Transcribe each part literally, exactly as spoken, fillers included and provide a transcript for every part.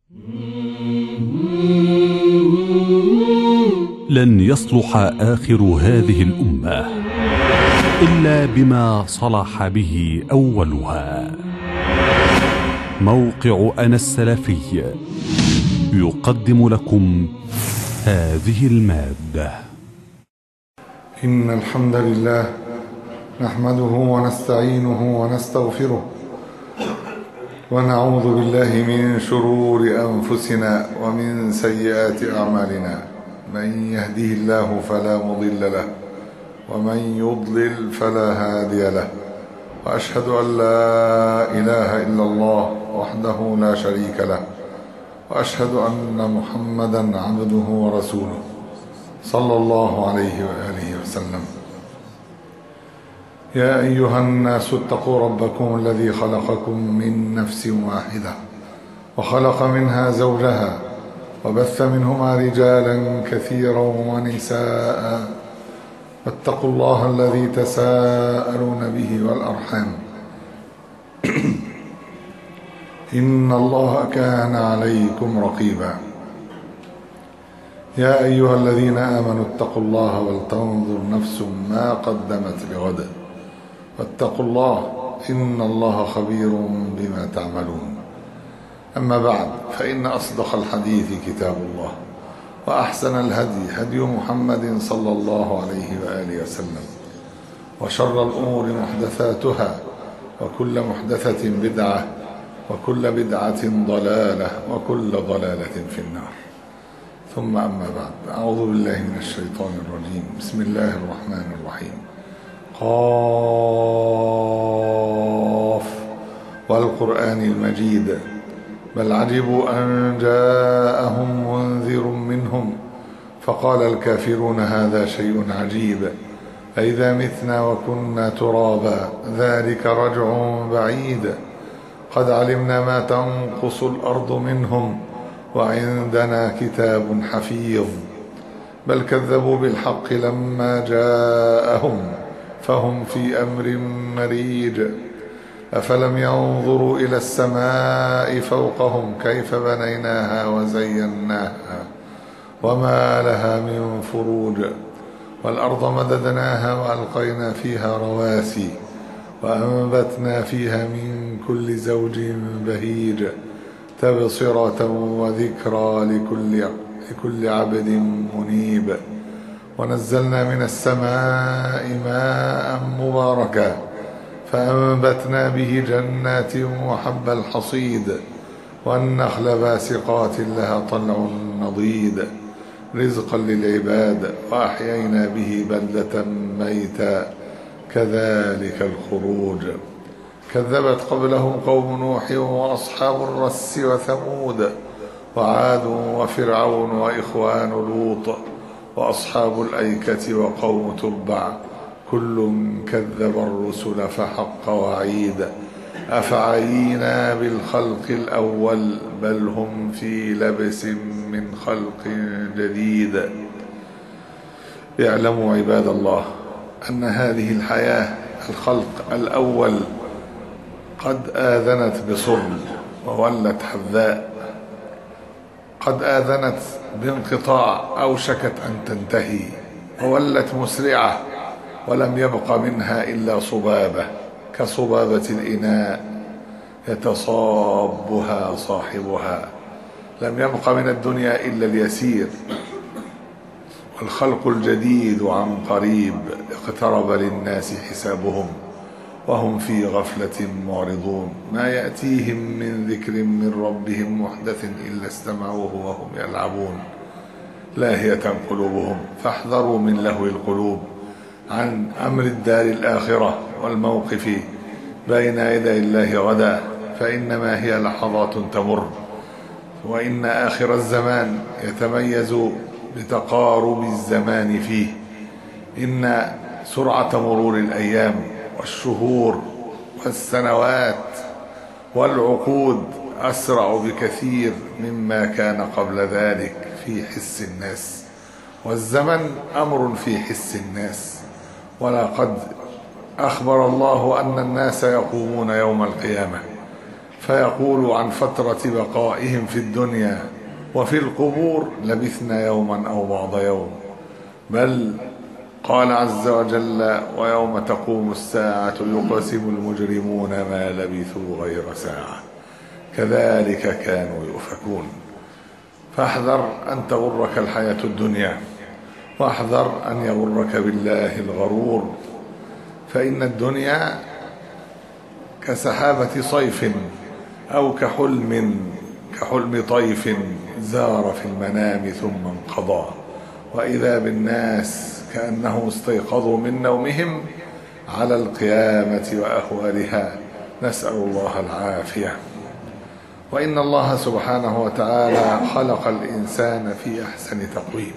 لن يصلح آخر هذه الأمة إلا بما صلح به أولها. موقع أنا السلفي يقدم لكم هذه المادة. إن الحمد لله نحمده ونستعينه ونستغفره ونعوذ بالله من شرور أنفسنا ومن سيئات أعمالنا. من يهده الله فلا مضل له ومن يضلل فلا هادي له، وأشهد أن لا إله إلا الله وحده لا شريك له، وأشهد أن محمدا عبده ورسوله صلى الله عليه وآله وسلم. يا أيها الناس اتقوا ربكم الذي خلقكم من نفس واحدة وخلق منها زوجها وبث منهما رجالا كثيرا ونساء، واتقوا الله الذي تساءلون به والأرحام إن الله كان عليكم رقيبا. يا أيها الذين آمنوا اتقوا الله ولتنظر نفس ما قدمت لغد واتقوا الله إن الله خبير بما تعملون. أما بعد، فإن أصدق الحديث كتاب الله، وأحسن الهدي هدي محمد صلى الله عليه وآله وسلم، وشر الأمور محدثاتها، وكل محدثة بدعة، وكل بدعة ضلالة، وكل ضلالة في النار. ثم أما بعد، أعوذ بالله من الشيطان الرجيم. بسم الله الرحمن الرحيم. قاف والقرآن المجيد بل عجبوا أن جاءهم منذر منهم فقال الكافرون هذا شيء عجيب أئذا متنا وكنا ترابا ذلك رجع بعيد قد علمنا ما تنقص الأرض منهم وعندنا كتاب حفيظ بل كذبوا بالحق لما جاءهم فهم في أمر مريج أفلم ينظروا إلى السماء فوقهم كيف بنيناها وزيناها وما لها من فروج والأرض مددناها وألقينا فيها رواسي وأنبتنا فيها من كل زوج بهيج تبصرة وذكرى لكل, لكل عبد منيب ونزلنا من السماء ماء مباركا فأنبتنا به جنات وحب الحصيد والنخل باسقات لها طلع نضيد رزقا للعباد وأحيينا به بلدة ميتا كذلك الخروج كذبت قبلهم قوم نوح وأصحاب الرس وثمود وعاد وفرعون وإخوان لوط وأصحاب الأيكة وقوم تبع كل كذب الرسل فحق وعيد أفعينا بالخلق الأول بل هم في لبس من خلق جديد. اعلموا عباد الله أن هذه الحياة الخلق الأول قد آذنت بصلب وولت حذاء، قد آذنت بانقطاع أوشكت أن تنتهي وولت مسرعة ولم يبق منها إلا صبابة كصبابة الإناء يتصابها صاحبها. لم يبق من الدنيا إلا اليسير والخلق الجديد عن قريب اقترب للناس حسابهم وهم في غفلة معرضون ما يأتيهم من ذكر من ربهم محدث إلا استمعوه وهم يلعبون لاهية قلوبهم فاحذروا من لهو القلوب عن أمر الدار الآخرة والموقف بين يدي الله غدا فإنما هي لحظات تمر وإن آخر الزمان يتميز بتقارب الزمان فيه. إن سرعة مرور الأيام والشهور والسنوات والعقود أسرع بكثير مما كان قبل ذلك في حس الناس، والزمن أمر في حس الناس. ولقد أخبر الله أن الناس يقومون يوم القيامة فيقول عن فترة بقائهم في الدنيا وفي القبور لبثنا يوما أو بعض يوم، بل قال عز وجل ويوم تقوم الساعة يقسم المجرمون ما لبثوا غير ساعة كذلك كانوا يؤفكون. فاحذر أن تغرك الحياة الدنيا، واحذر أن يغرك بالله الغرور، فإن الدنيا كسحابة صيف أو كحلم كحلم طيف زار في المنام ثم انقضى، وإذا بالناس كأنه استيقظوا من نومهم على القيامة وأهوالها، نسأل الله العافية. وإن الله سبحانه وتعالى خلق الإنسان في أحسن تقويم،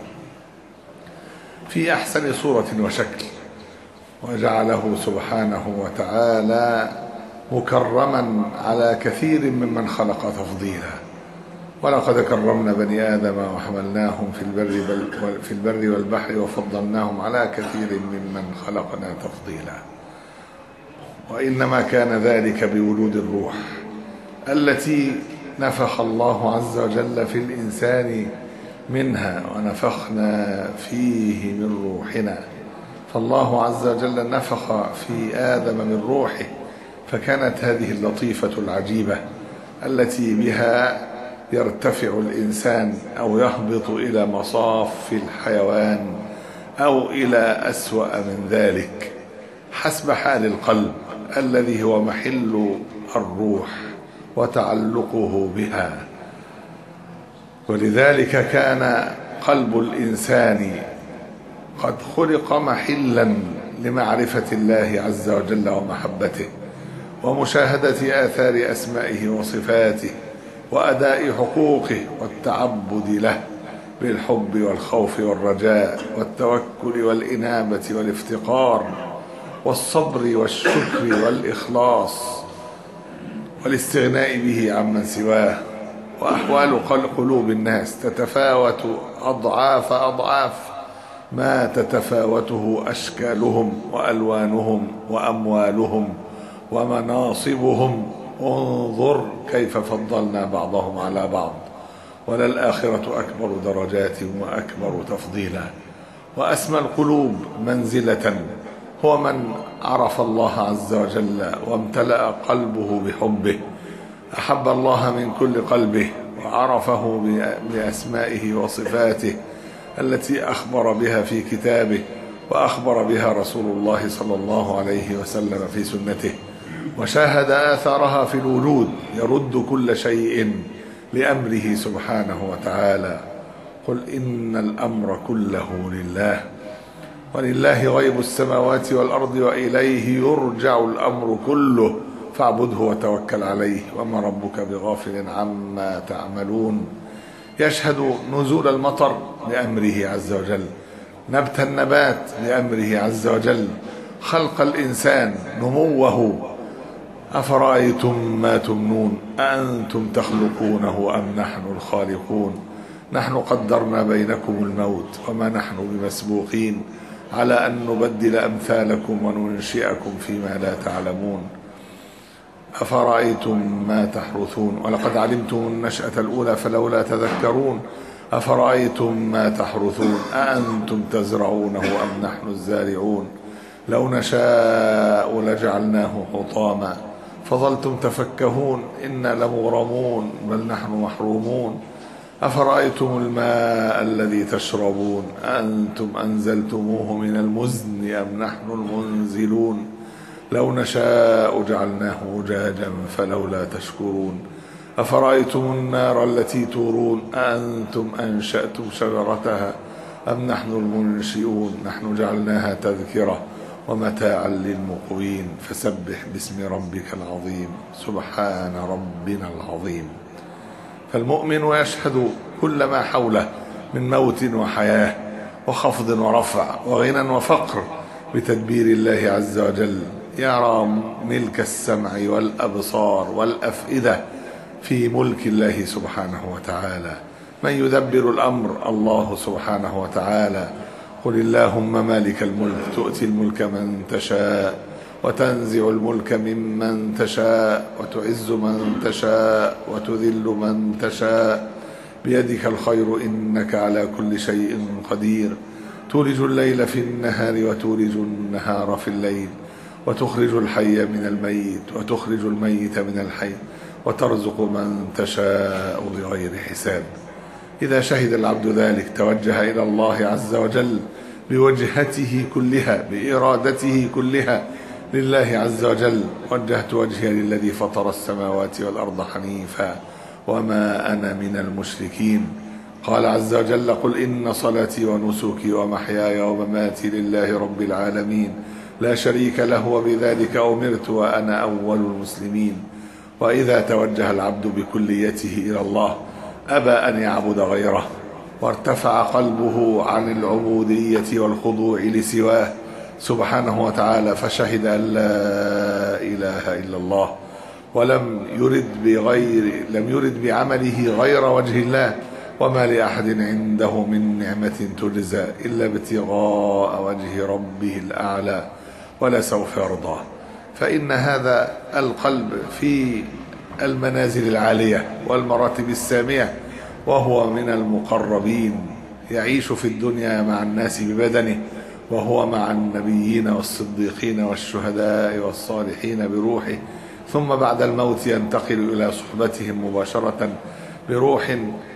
في أحسن صورة وشكل، وجعله سبحانه وتعالى مكرما على كثير ممن خلق تفضيلا. ولقد كرمنا بني آدم وحملناهم في البر في البر والبحر وفضلناهم على كثير ممن خلقنا تفضيلا. وإنما كان ذلك بوجود الروح التي نفخ الله عز وجل في الإنسان منها، ونفخنا فيه من روحنا. فالله عز وجل نفخ في آدم من روحه، فكانت هذه اللطيفة العجيبة التي بها يرتفع الإنسان أو يهبط إلى مصاف الحيوان أو إلى أسوأ من ذلك حسب حال القلب الذي هو محل الروح وتعلقه بها. ولذلك كان قلب الإنسان قد خلق محلا لمعرفة الله عز وجل ومحبته ومشاهدة آثار أسمائه وصفاته وأداء حقوقه والتعبد له بالحب والخوف والرجاء والتوكل والإنابة والافتقار والصبر والشكر والإخلاص والاستغناء به عمن سواه. وأحوال قلوب الناس تتفاوت أضعاف أضعاف ما تتفاوته أشكالهم وألوانهم وأموالهم ومناصبهم. انظر كيف فضلنا بعضهم على بعض، وللآخرة أكبر درجات وأكبر تفضيلا. وأسمى القلوب منزلة هو من عرف الله عز وجل وامتلأ قلبه بحبه، أحب الله من كل قلبه وعرفه بأسمائه وصفاته التي أخبر بها في كتابه وأخبر بها رسول الله صلى الله عليه وسلم في سنته، وشاهد آثارها في الوجود يرد كل شيء لأمره سبحانه وتعالى. قل إن الأمر كله لله، ولله غيب السماوات والأرض وإليه يرجع الأمر كله فاعبده وتوكل عليه وما ربك بغافل عما تعملون. يشهد نزول المطر بأمره عز وجل، نبت النبات بأمره عز وجل، خلق الإنسان، نموه. أفرأيتم ما تمنون أأنتم تخلقونه أم نحن الخالقون نحن قدرنا بينكم الموت وما نحن بمسبوقين على أن نبدل أمثالكم وننشئكم فيما لا تعلمون. أفرأيتم ما تحرثون ولقد علمتم النشأة الأولى فلولا تذكرون أفرأيتم ما تحرثون أأنتم تزرعونه أم نحن الزارعون لو نشاء لجعلناه حطاما فظلتم تفكهون إنا لمغرمون بل نحن محرومون. أفرأيتم الماء الذي تشربون أأنتم أنزلتموه من المزن أم نحن المنزلون لو نشاء جعلناه أجاجا فلولا تشكرون. أفرأيتم النار التي تورون أأنتم أنشأتم شجرتها أم نحن المنشئون نحن جعلناها تذكرة ومتاعا للمقوين فسبح باسم ربك العظيم سبحان ربنا العظيم. فالمؤمن يشهد كل ما حوله من موت وحياة وخفض ورفع وغنى وفقر بتدبير الله عز وجل، يرى ملك السمع والأبصار والأفئدة في ملك الله سبحانه وتعالى. من يدبر الأمر؟ الله سبحانه وتعالى. قل اللهم مالك الملك تؤتي الملك من تشاء وتنزع الملك ممن تشاء وتعز من تشاء وتذل من تشاء بيدك الخير إنك على كل شيء قدير تولج الليل في النهار وتولج النهار في الليل وتخرج الحي من الميت وتخرج الميت من الحي وترزق من تشاء بغير حساب. إذا شهد العبد ذلك توجه إلى الله عز وجل بوجهته كلها بإرادته كلها لله عز وجل. وجهت وجهي للذي فطر السماوات والأرض حنيفا وما أنا من المشركين. قال عز وجل قل إن صلاتي ونسكي ومحياي ومماتي لله رب العالمين لا شريك له وبذلك أمرت وأنا أول المسلمين. وإذا توجه العبد بكليته إلى الله أبى أن يعبد غيره وارتفع قلبه عن العبودية والخضوع لسواه سبحانه وتعالى فشهد أن لا إله إلا الله ولم يرد بغير لم يرد بعمله غير وجه الله وما لأحد عنده من نعمة تجزى إلا ابتغاء وجه ربه الأعلى ولسوف يرضاه. فإن هذا القلب في المنازل العالية والمراتب السامية وهو من المقربين يعيش في الدنيا مع الناس ببدنه وهو مع النبيين والصديقين والشهداء والصالحين بروحه ثم بعد الموت ينتقل إلى صحبتهم مباشرة بروح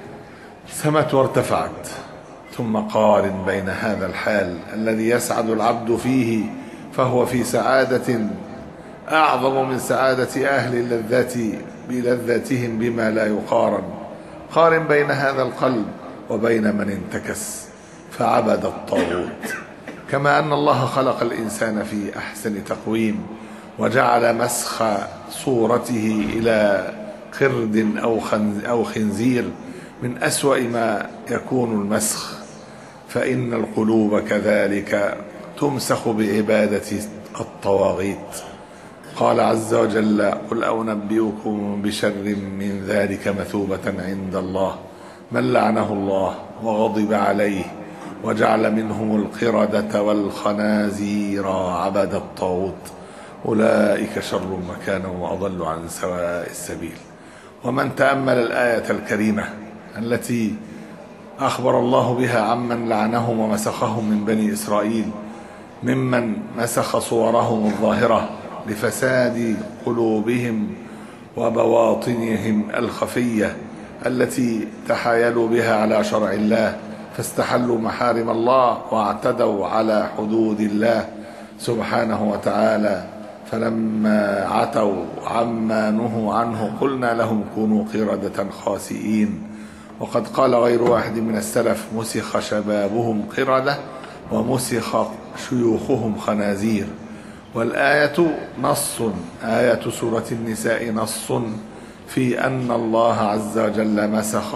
سمت وارتفعت. ثم قارن بين هذا الحال الذي يسعد العبد فيه فهو في سعادة أعظم من سعادة أهل اللذات بلذاتهم بما لا يقارن. قارن بين هذا القلب وبين من انتكس فعبد الطاغوت. كما أن الله خلق الإنسان في أحسن تقويم وجعل مسخ صورته إلى قرد أو خنزير من أسوأ ما يكون المسخ فإن القلوب كذلك تمسخ بعبادة الطواغيت. قال عز وجل قل أنبئكم بشر من ذلك مثوبة عند الله من لعنه الله وغضب عليه وجعل منهم القردة والخنازير عبد الطاغوت أولئك شر مكانا وأضل عن سواء السبيل. ومن تأمل الآية الكريمة التي أخبر الله بها عمن لعنهم ومسخهم من بني إسرائيل ممن مسخ صورهم الظاهرة لفساد قلوبهم وبواطنهم الخفية التي تحايلوا بها على شرع الله فاستحلوا محارم الله واعتدوا على حدود الله سبحانه وتعالى فلما عتوا عما نهوا عنه قلنا لهم كونوا قردة خاسئين. وقد قال غير واحد من السلف مسخ شبابهم قردة ومسخ شيوخهم خنازير. والآية نص آية سورة النساء نص في أن الله عز وجل مسخ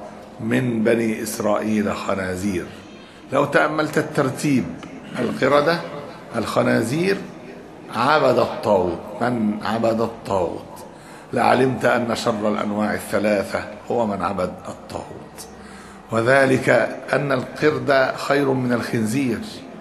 من بني إسرائيل خنازير. لو تأملت الترتيب القردة الخنازير عبد الطاغوت من عبد الطاغوت لعلمت أن شر الأنواع الثلاثة هو من عبد الطاغوت. وذلك أن القرد خير من الخنزير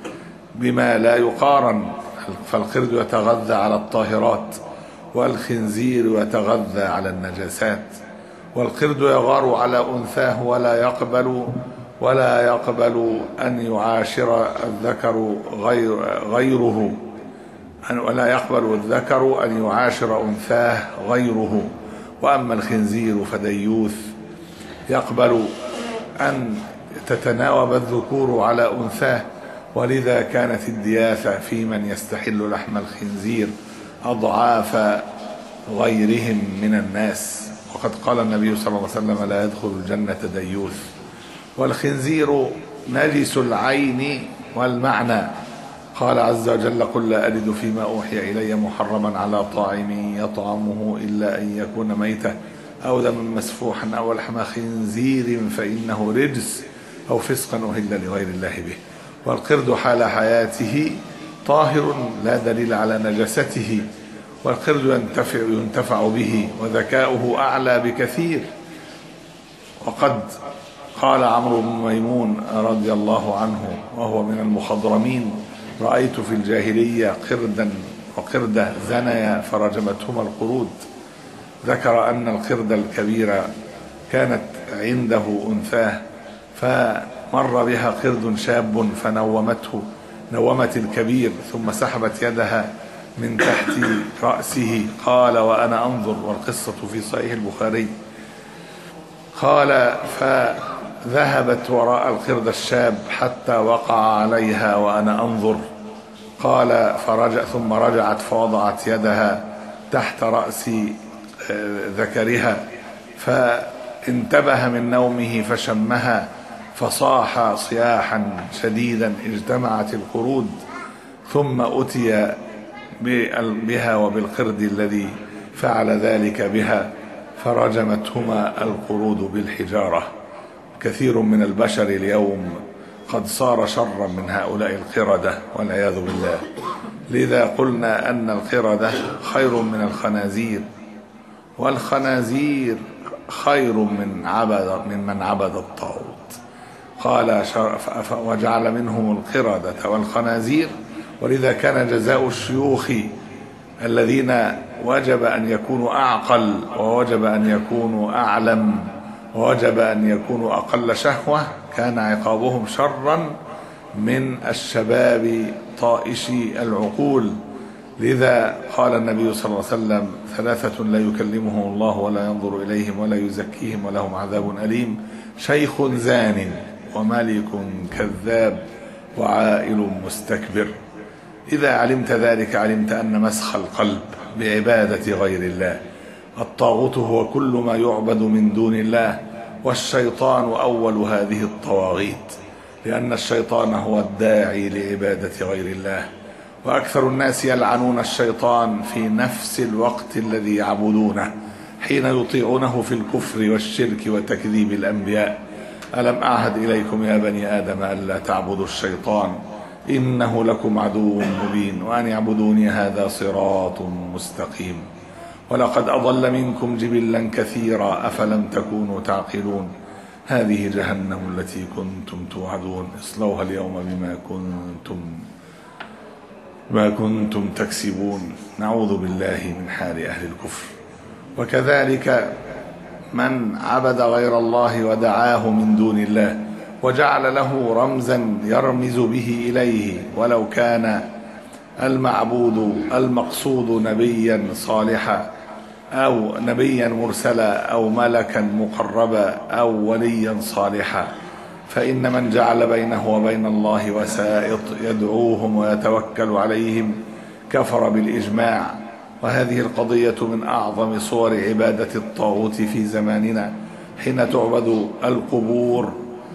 بما لا يقارن فالقرد يتغذى على الطاهرات والخنزير يتغذى على النجاسات. والقرد يغار على أنثاه ولا يقبل ولا يقبل أن يعاشر الذكر غير غيره ولا يقبل الذكر أن يعاشر أنثاه غيره. وأما الخنزير فديوث يقبل أن تتناوب الذكور على أنثاه ولذا كانت الدياثة في من يستحل لحم الخنزير أضعاف غيرهم من الناس. وقد قال النبي صلى الله عليه وسلم لا يدخل الجنة ديوث. والخنزير نجس العين والمعنى. قال عز وجل قل لا أجد فيما أوحي إلي محرما على طاعم يطعمه إلا أن يكون ميتة أو دما مسفوحا أو لحم خنزير فإنه رجس أو فسقا أهل لغير الله به. والقرد حال حياته طاهر لا دليل على نجسته. والقرد ينتفع, ينتفع به وذكاؤه أعلى بكثير. وقد قال عمرو بن ميمون رضي الله عنه وهو من المخضرمين رأيت في الجاهلية قردا وقردة زنيا فرجمتهما القرود. ذكر أن القردة الكبيرة كانت عنده أنثاه، فمر بها قرد شاب فنومته نومت الكبير، ثم سحبت يدها من تحت رأسه. قال وأنا أنظر، والقصة في صحيح البخاري. قال فذهبت وراء القرد الشاب حتى وقع عليها وأنا أنظر. قال فرجع ثم رجعت فوضعت يدها تحت رأس ذكرها، فانتبه من نومه فشمها فصاح صياحا شديدا. اجتمعت القرود ثم أتي بها وبالقرد الذي فعل ذلك بها، فرجمتهما القرود بالحجارة. كثير من البشر اليوم قد صار شرا من هؤلاء القردة والعياذ بالله. لذا قلنا أن القردة خير من الخنازير، والخنازير خير من عبد من من عبد الطاغوت. قال وجعل منهم القردة والخنازير. ولذا كان جزاء الشيوخ الذين وجب أن يكونوا أعقل، ووجب أن يكونوا أعلم، ووجب أن يكونوا أقل شهوة، كان عقابهم شرا من الشباب طائشي العقول. لذا قال النبي صلى الله عليه وسلم ثلاثة لا يكلمهم الله ولا ينظر إليهم ولا يزكيهم ولهم عذاب أليم: شيخ زان، وملك كذاب، وعائل مستكبر. إذا علمت ذلك علمت أن مسخ القلب بعبادة غير الله. الطاغوت هو كل ما يعبد من دون الله، والشيطان أول هذه الطواغيت، لأن الشيطان هو الداعي لعبادة غير الله. وأكثر الناس يلعنون الشيطان في نفس الوقت الذي يعبدونه، حين يطيعونه في الكفر والشرك وتكذيب الأنبياء. ألم أعهد إليكم يا بني آدم ألا تعبدوا الشيطان إنه لكم عدو مبين وأن يعبدوني هذا صراط مستقيم. ولقد أضل منكم جبلا كثيرا أفلم تكونوا تعقلون. هذه جهنم التي كنتم توعدون اصلوها اليوم بما كنتم ما كنتم تكسبون. نعوذ بالله من حال أهل الكفر. وكذلك من عبد غير الله ودعاه من دون الله وجعل له رمزا يرمز به إليه، ولو كان المعبود المقصود نبيا صالحا أو نبيا مرسلا أو ملكا مقربا أو وليا صالحا، فإن من جعل بينه وبين الله وسائط يدعوهم ويتوكل عليهم كفر بالإجماع. وهذه القضية من أعظم صور عبادة الطاغوت في زماننا، حين تعبد القبور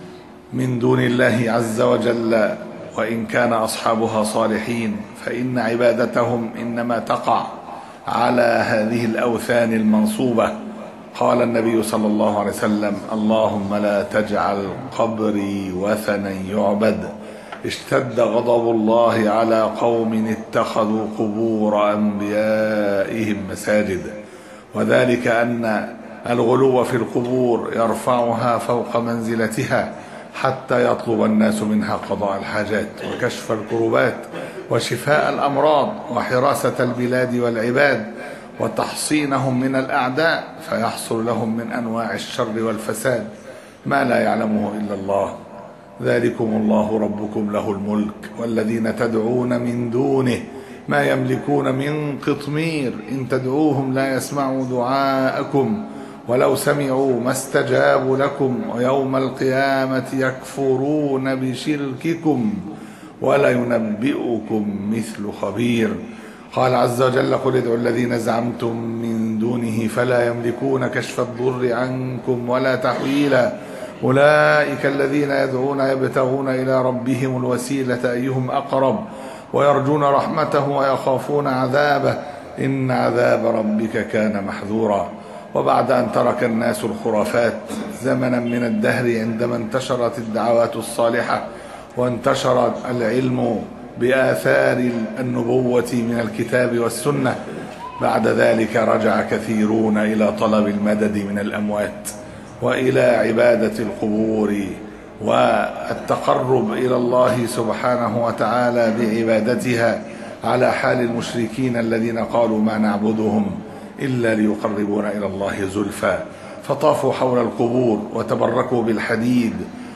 من دون الله عز وجل، وإن كان أصحابها صالحين، فإن عبادتهم إنما تقع على هذه الأوثان المنصوبة. قال النبي صلى الله عليه وسلم: اللهم لا تجعل قبري وثنا يعبد. اشتد غضب الله على قوم اتخذوا قبور أنبيائهم مساجد، وذلك أن الغلو في القبور يرفعها فوق منزلتها حتى يطلب الناس منها قضاء الحاجات وكشف الكربات وشفاء الأمراض وحراسة البلاد والعباد وتحصينهم من الأعداء، فيحصل لهم من أنواع الشر والفساد ما لا يعلمه إلا الله. ذلكم الله ربكم له الملك والذين تدعون من دونه ما يملكون من قطمير إن تدعوهم لا يسمعوا دعاءكم ولو سمعوا ما استجابوا لكم ويوم القيامة يكفرون بشرككم ولا ينبئكم مثل خبير. قال عز وجل: قل ادعوا الذين زعمتم من دونه فلا يملكون كشف الضر عنكم ولا تحويلا أولئك الذين يدعون يبتغون إلى ربهم الوسيلة أيهم أقرب ويرجون رحمته ويخافون عذابه إن عذاب ربك كان محذورا. وبعد أن ترك الناس الخرافات زمنا من الدهر عندما انتشرت الدعوات الصالحة وانتشر العلم بآثار النبوة من الكتاب والسنة، بعد ذلك رجع كثيرون إلى طلب المدد من الأموات وإلى عبادة القبور والتقرب إلى الله سبحانه وتعالى بعبادتها، على حال المشركين الذين قالوا ما نعبدهم إلا ليقربونا إلى الله زلفى، فطافوا حول القبور وتبركوا بالحديد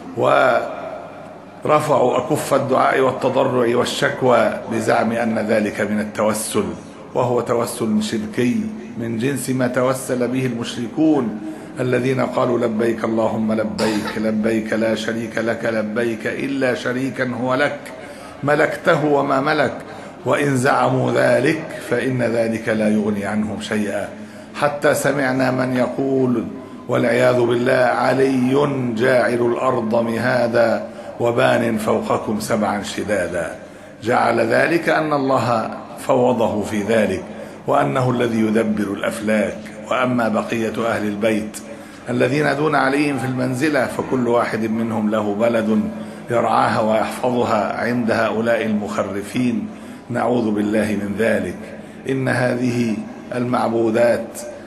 ورفعوا أكف الدعاء والتضرع والشكوى بزعم أن ذلك من التوسل، وهو توسل شركي من جنس ما توسل به المشركون الذين قالوا لبيك اللهم لبيك لبيك لا شريك لك لبيك إلا شريكا هو لك ملكته وما ملك. وإن زعموا ذلك فإن ذلك لا يغني عنهم شيئا، حتى سمعنا من يقول والعياذ بالله علي جاعل الأرض مهادا وبان فوقكم سبعا شدادا. جعل ذلك أن الله فوضه في ذلك وأنه الذي يدبر الأفلاك. وأما بقية أهل البيت الذين دون عليهم في المنزلة فكل واحد منهم له بلد يرعاها ويحفظها عند هؤلاء المخرفين، نعوذ بالله من ذلك. إن هذه المعبودات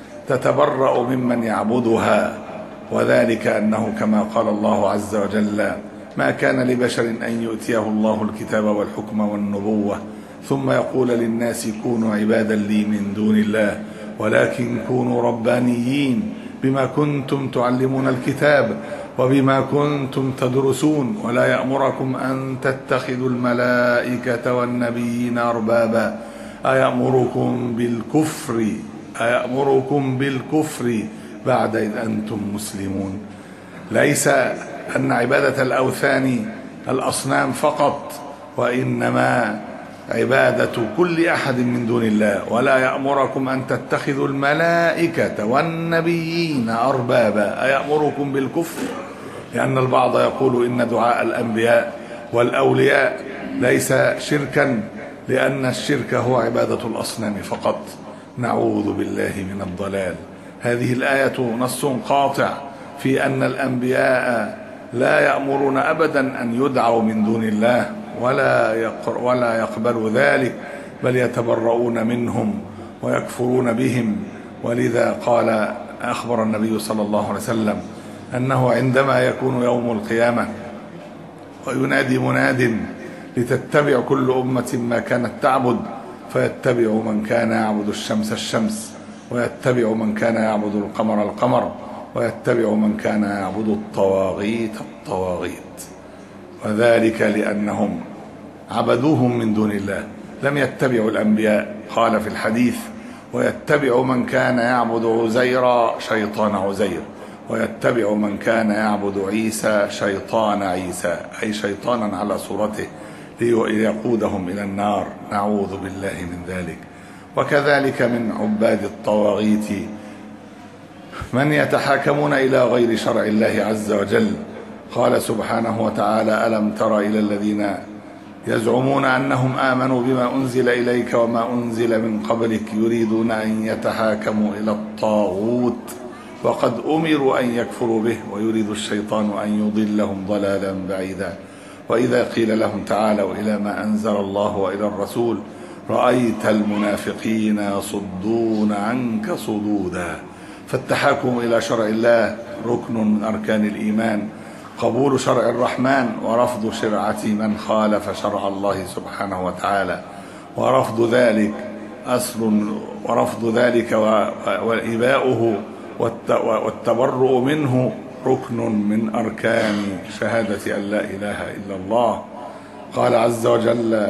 تتبرأ ممن يعبدها، وذلك أنه كما قال الله عز وجل ما كان لبشر أن يؤتيه الله الكتاب والحكم والنبوة ثم يقول للناس كونوا عبادا لي من دون الله ولكن كونوا ربانيين بما كنتم تعلمون الكتاب وبما كنتم تدرسون ولا يأمركم أن تتخذوا الملائكة والنبيين أربابا أيأمركم بالكفر أيأمركم بالكفر بعد إذ أنتم مسلمون. ليس أن عبادة الأوثان الأصنام فقط، وإنما عبادة كل أحد من دون الله. ولا يأمركم أن تتخذوا الملائكة والنبيين أربابا أيأمركم بالكفر، لأن البعض يقول إن دعاء الأنبياء والأولياء ليس شركا، لأن الشرك هو عبادة الأصنام فقط. نعوذ بالله من الضلال. هذه الآية نص قاطع في أن الأنبياء لا يأمرون أبدا أن يدعوا من دون الله ولا ولا يقبلوا ذلك، بل يتبرؤون منهم ويكفرون بهم. ولذا قال أخبر النبي صلى الله عليه وسلم أنه عندما يكون يوم القيامة وينادي مناد لتتبع كل أمة ما كانت تعبد، فيتبع من كان يعبد الشمس الشمس، ويتبع من كان يعبد القمر القمر، ويتبع من كان يعبد الطواغيت الطواغيت. وذلك لأنهم عبدوهم من دون الله، لم يتبعوا الأنبياء. قال في الحديث ويتبع من كان يعبد عزير شيطان عزير، ويتبع من كان يعبد عيسى شيطان عيسى، أي شيطانا على صورته ليقودهم إلى النار، نعوذ بالله من ذلك. وكذلك من عباد الطواغيت من يتحاكمون إلى غير شرع الله عز وجل. قال سبحانه وتعالى ألم تر إلى الذين يزعمون أنهم آمنوا بما أنزل إليك وما أنزل من قبلك يريدون أن يتحاكموا إلى الطاغوت وقد أمروا أن يكفروا به ويريد الشيطان أن يضلهم ضلالا بعيدا. وإذا قيل لهم تعالوا إلى ما أنزل الله وإلى الرسول رأيت المنافقين يصدون عنك صدودا. فالتحاكم إلى شرع الله ركن من أركان الإيمان، قبول شرع الرحمن ورفض شرعة من خالف شرع الله سبحانه وتعالى، ورفض ذلك أصل ورفض ذلك وإباؤه والتبرؤ منه ركن من أركان شهادة أن لا إله إلا الله. قال عز وجل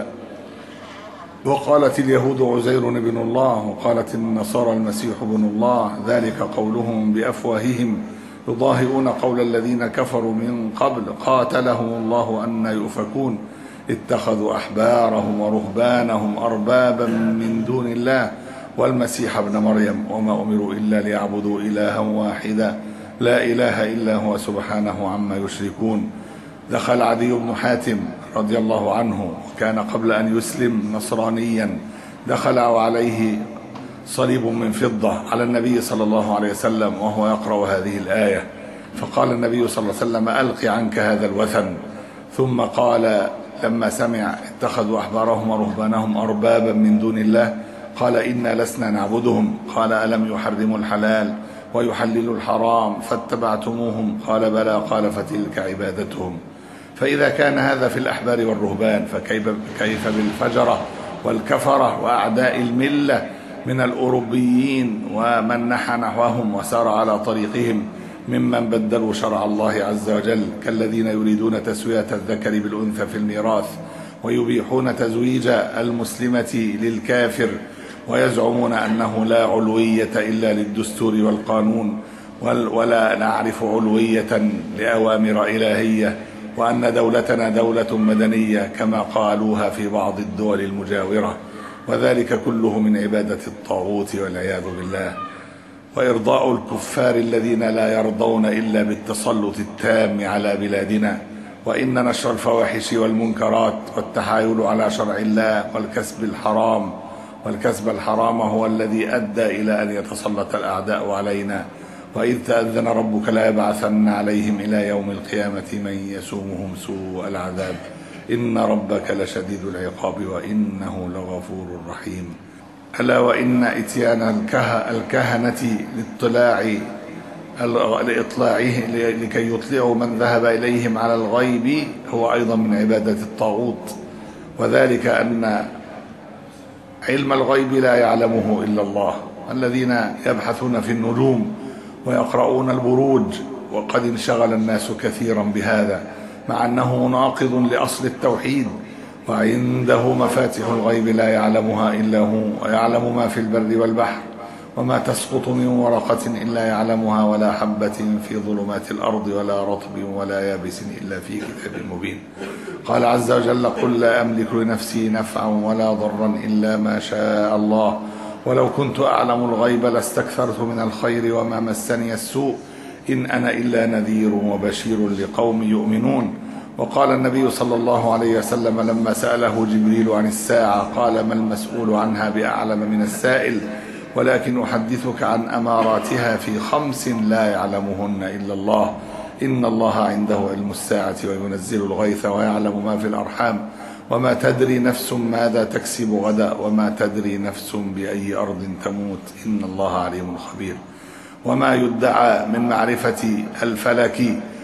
وقالت اليهود عزير ابن الله وقالت النصارى المسيح ابن الله ذلك قولهم بأفواههم يضاهئون قول الذين كفروا من قبل قاتلهم الله أن يؤفكون اتخذوا أحبارهم ورهبانهم أربابا من دون الله والمسيح ابن مريم وما أمروا إلا ليعبدوا إلها واحدا لا إله إلا هو سبحانه عما يشركون. دخل عدي بن حاتم رضي الله عنه وكان قبل أن يسلم نصرانيا، دخل عليه صليب من فضة على النبي صلى الله عليه وسلم وهو يقرأ هذه الآية، فقال النبي صلى الله عليه وسلم ألق عنك هذا الوثن. ثم قال لما سمع اتخذوا أحبارهم ورهبانهم أربابا من دون الله قال إنا لسنا نعبدهم. قال ألم يحرموا الحلال ويحللوا الحرام فاتبعتموهم؟ قال بلى. قال فتلك عبادتهم. فإذا كان هذا في الأحبار والرهبان فكيف بالفجرة والكفرة وأعداء الملة من الأوروبيين ومن نحى نحوهم وسار على طريقهم ممن بدلوا شرع الله عز وجل، كالذين يريدون تسوية الذكر بالأنثى في الميراث، ويبيحون تزويج المسلمة للكافر، ويزعمون أنه لا علوية إلا للدستور والقانون، ولا نعرف علوية لأوامر إلهية، وأن دولتنا دولة مدنية كما قالوها في بعض الدول المجاورة، وذلك كله من عبادة الطاغوت والعياذ بالله، وإرضاء الكفار الذين لا يرضون إلا بالتسلط التام على بلادنا، وإن نشر الفواحش والمنكرات والتحايل على شرع الله والكسب الحرام والكسب الحرام هو الذي أدى إلى أن يتسلط الأعداء علينا. وإذ تأذن ربك ليبعثن عليهم إلى يوم القيامة من يسومهم سوء العذاب إن ربك لشديد العقاب وإنه لغفور رحيم. ألا وإن إتيان الكه الكهنة لاطلاع لإطلاعه لكي يطلعوا من ذهب إليهم على الغيب هو أيضا من عبادة الطاغوت، وذلك أن علم الغيب لا يعلمه إلا الله. الذين يبحثون في النجوم ويقرؤون البروج، وقد انشغل الناس كثيرا بهذا، مع أنه ناقض لأصل التوحيد، وعنده مفاتح الغيب لا يعلمها إلا هو، ويعلم ما في البر والبحر، وما تسقط من ورقة إلا يعلمها، ولا حبة في ظلمات الأرض ولا رطب ولا يابس إلا في كتاب مبين. قال عز وجل: قل لا أملك لنفسي نفعا ولا ضرا إلا ما شاء الله ولو كنت أعلم الغيب لاستكثرت من الخير وما مسني السوء إن أنا إلا نذير وبشير لقوم يؤمنون. وقال النبي صلى الله عليه وسلم لما سأله جبريل عن الساعة قال: ما المسؤول عنها بأعلم من السائل، ولكن أحدثك عن أماراتها في خمس لا يعلمهن إلا الله، إن الله عنده علم الساعة وينزل الغيث ويعلم ما في الأرحام وما تدري نفس ماذا تكسب غدا وما تدري نفس بأي أرض تموت إن الله عليم خبير. وما يدعى من معرفة الفلك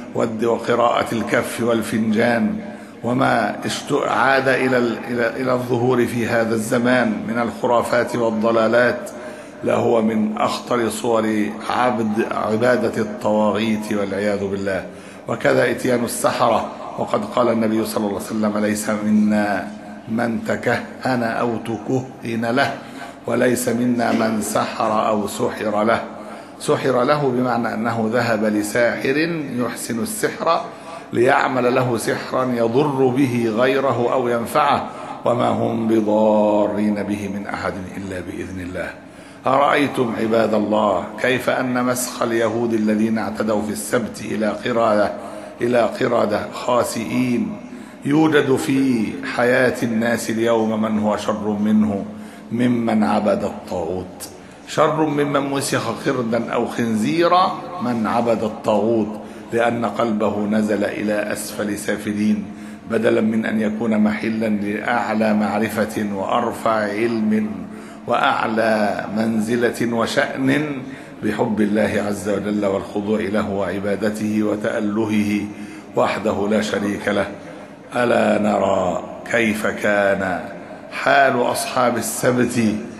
وقراءة الكف والفنجان وما عاد إلى إلى الظهور في هذا الزمان من الخرافات والضلالات لهو من أخطر صور عبد عبادة الطواغيت والعياذ بالله. وكذا إتيان السحرة، وقد قال النبي صلى الله عليه وسلم: ليس منا من تكهن أو تكهن له، وليس منا من سحر أو سحر له. سحر له بمعنى أنه ذهب لساحر يحسن السحر ليعمل له سحرا يضر به غيره أو ينفعه، وما هم بضارين به من أحد إلا بإذن الله. أرأيتم عباد الله كيف أن مسخ اليهود الذين اعتدوا في السبت إلى قردة إلى قردة خاسئين يوجد في حياة الناس اليوم من هو شر منه ممن عبد الطاغوت. شر ممن مسخ قردا أو خنزيرا من عبد الطاغوت، لأن قلبه نزل إلى أسفل سافلين، بدلا من أن يكون محلا لأعلى معرفة وأرفع علم وأعلى منزلة وشأن بحب الله عز وجل والخضوع له وعبادته وتألهه وحده لا شريك له. ألا نرى كيف كان حال أصحاب السبت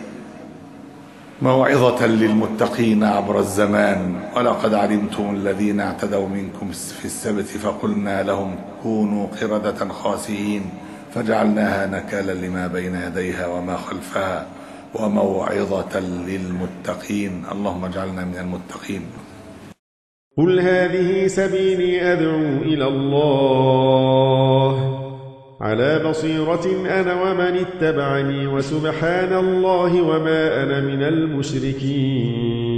موعظة للمتقين عبر الزمان. ولقد علمتم الذين اعتدوا منكم في السبت فقلنا لهم كونوا قردة خاسئين فجعلناها نكالا لما بين يديها وما خلفها وموعظة للمتقين. اللهم اجعلنا من المتقين. قل هذه سبيلي أدعو إلى الله على بصيرة أنا ومن اتبعني وسبحان الله وما أنا من المشركين.